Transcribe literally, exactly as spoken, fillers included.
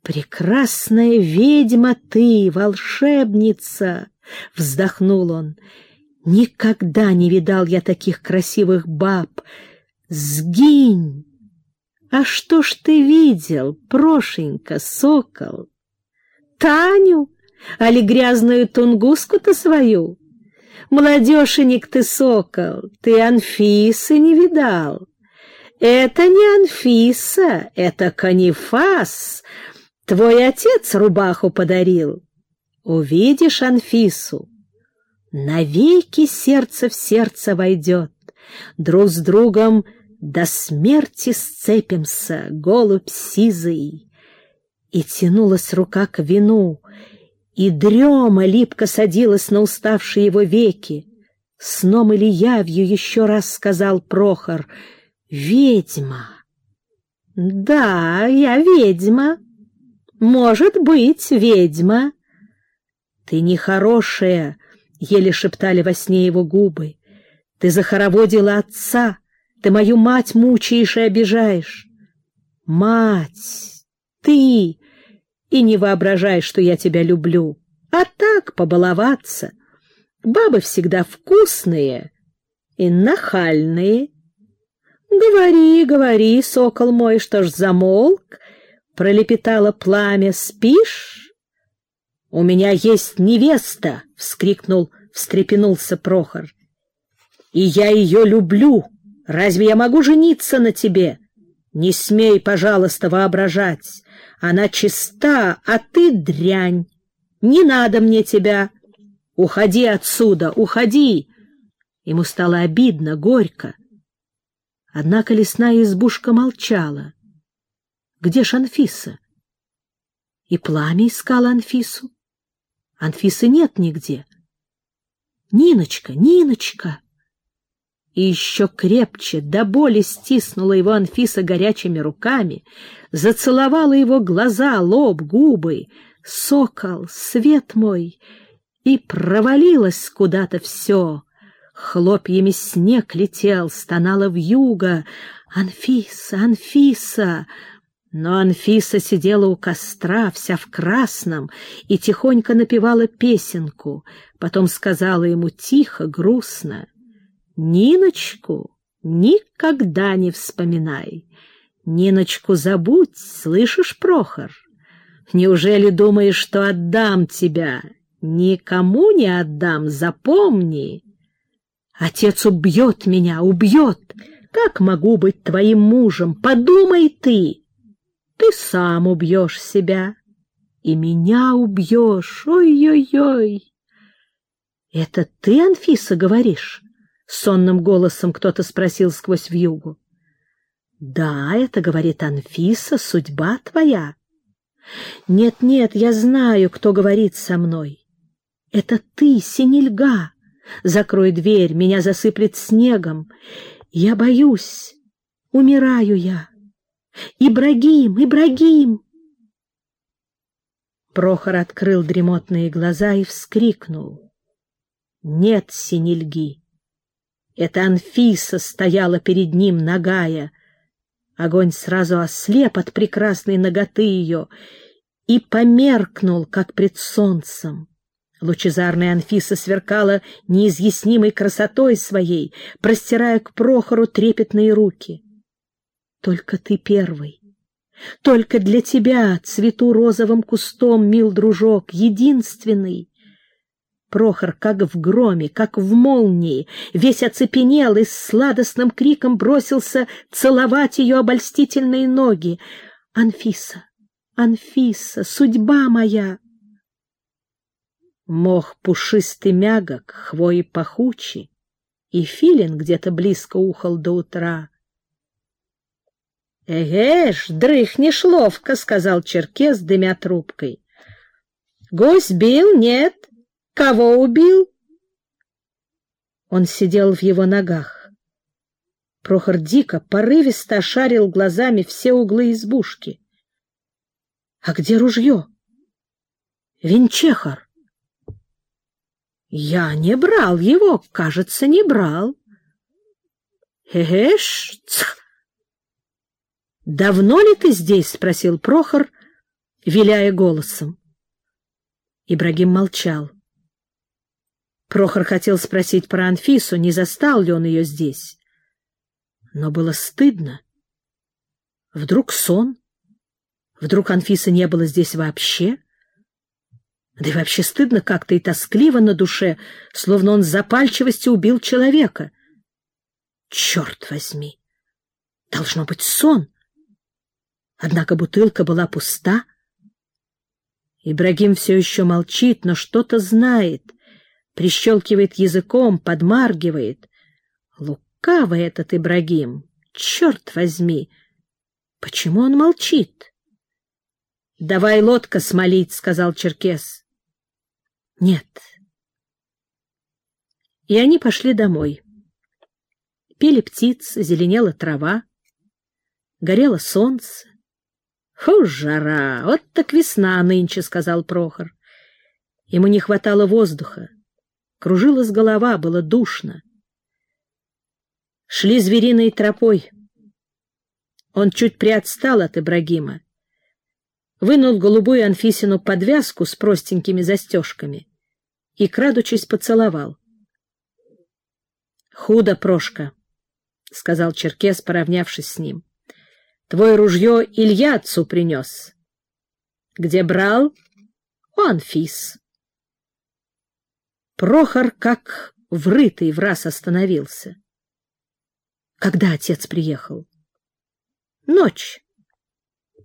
«Прекрасная ведьма ты, волшебница!» — вздохнул он. «Никогда не видал я таких красивых баб. Сгинь!» «А что ж ты видел, Прошенька, сокол? Таню, али грязную тунгуску-то свою? Младешенек ты, сокол, ты Анфисы не видал. Это не Анфиса, это Канифас. Твой отец рубаху подарил. Увидишь Анфису, навеки сердце в сердце войдет. Друг с другом до смерти сцепимся, голубь сизый». И тянулась рука к вину, и дрема липко садилась на уставшие его веки. Сном или явью еще раз сказал Прохор: «Ведьма». «Да, я ведьма. Может быть, ведьма». «Ты нехорошая», — еле шептали во сне его губы. «Ты захороводила отца, ты мою мать мучаешь и обижаешь». «Мать, ты, и не воображай, что я тебя люблю, а так побаловаться. Бабы всегда вкусные и нахальные». «Говори, говори, сокол мой, что ж замолк?» — пролепетало пламя. «Спишь?» «У меня есть невеста!» — вскрикнул, встрепенулся Прохор. «И я ее люблю. Разве я могу жениться на тебе? Не смей, пожалуйста, воображать. Она чиста, а ты дрянь. Не надо мне тебя. Уходи отсюда, уходи!» Ему стало обидно, горько. Однако лесная избушка молчала. Где ж Анфиса? И пламя искало Анфису. Анфисы нет нигде. «Ниночка, Ниночка!» И еще крепче, до боли стиснула его Анфиса горячими руками, зацеловала его глаза, лоб, губы. «Сокол, свет мой!» И провалилось куда-то все. Хлопьями снег летел, стонала вьюга. «Анфиса, Анфиса!» Но Анфиса сидела у костра, вся в красном, и тихонько напевала песенку. Потом сказала ему тихо, грустно: «Ниночку никогда не вспоминай. Ниночку забудь, слышишь, Прохор? Неужели думаешь, что отдам тебя? Никому не отдам, запомни. Отец убьет меня, убьет. Как могу быть твоим мужем? Подумай ты. Ты сам убьешь себя и меня убьешь. Ой-ой-ой!» «Это ты, Анфиса, говоришь?» — сонным голосом кто-то спросил сквозь вьюгу. «Да, это, — говорит Анфиса, — судьба твоя». «Нет-нет, я знаю, кто говорит со мной. Это ты, Синельга. Закрой дверь, меня засыплет снегом. Я боюсь, умираю я. Ибрагим, Ибрагим!» Прохор открыл дремотные глаза и вскрикнул. Нет Синельги. Это Анфиса стояла перед ним, нагая. Огонь сразу ослеп от прекрасной наготы ее и померкнул, как пред солнцем. Лучезарная Анфиса сверкала неизъяснимой красотой своей, простирая к Прохору трепетные руки. «Только ты первый, только для тебя цвету розовым кустом, мил дружок, единственный». Прохор, как в громе, как в молнии, весь оцепенел и с сладостным криком бросился целовать ее обольстительные ноги. «Анфиса, Анфиса, судьба моя!» Мох пушистый мягок, хвои пахучи, и филин где-то близко ухал до утра. «Эге ж, дрыхнешь ловко», — сказал черкес, дымя трубкой. «Гусь бил, нет? Кого убил?» Он сидел в его ногах. Прохор дико, порывисто ошарил глазами все углы избушки. «А где ружье?» «Винчехор». «Я не брал его, кажется, не брал». «Эш, цх!» «Давно ли ты здесь?» — спросил Прохор виляя голосом. Ибрагим молчал. Прохор хотел спросить про Анфису, не застал ли он ее здесь. Но было стыдно. Вдруг сон? Вдруг Анфисы не было здесь вообще? Да и вообще стыдно как-то и тоскливо на душе, словно он с запальчивостью убил человека. Черт возьми! Должно быть сон. Однако бутылка была пуста. Ибрагим все еще молчит, но что-то знает, прищелкивает языком, подмаргивает. Лукавый этот Ибрагим! Черт возьми! Почему он молчит? — Давай лодка смолить, — сказал черкес. — Нет. И они пошли домой. Пели птицы, зеленела трава, горело солнце. — Фу, жара! Вот так весна нынче, — сказал Прохор. Ему не хватало воздуха. Кружилась голова, было душно. Шли звериной тропой. Он чуть приотстал от Ибрагима, вынул голубую Анфисину подвязку с простенькими застежками и, крадучись, поцеловал. — Худо, Прошка, — сказал черкес, поравнявшись с ним. — Твое ружье Илья отцу принес. — Где брал? — У Анфис. Прохор, как врытый, враз остановился. — Когда отец приехал? — Ночь.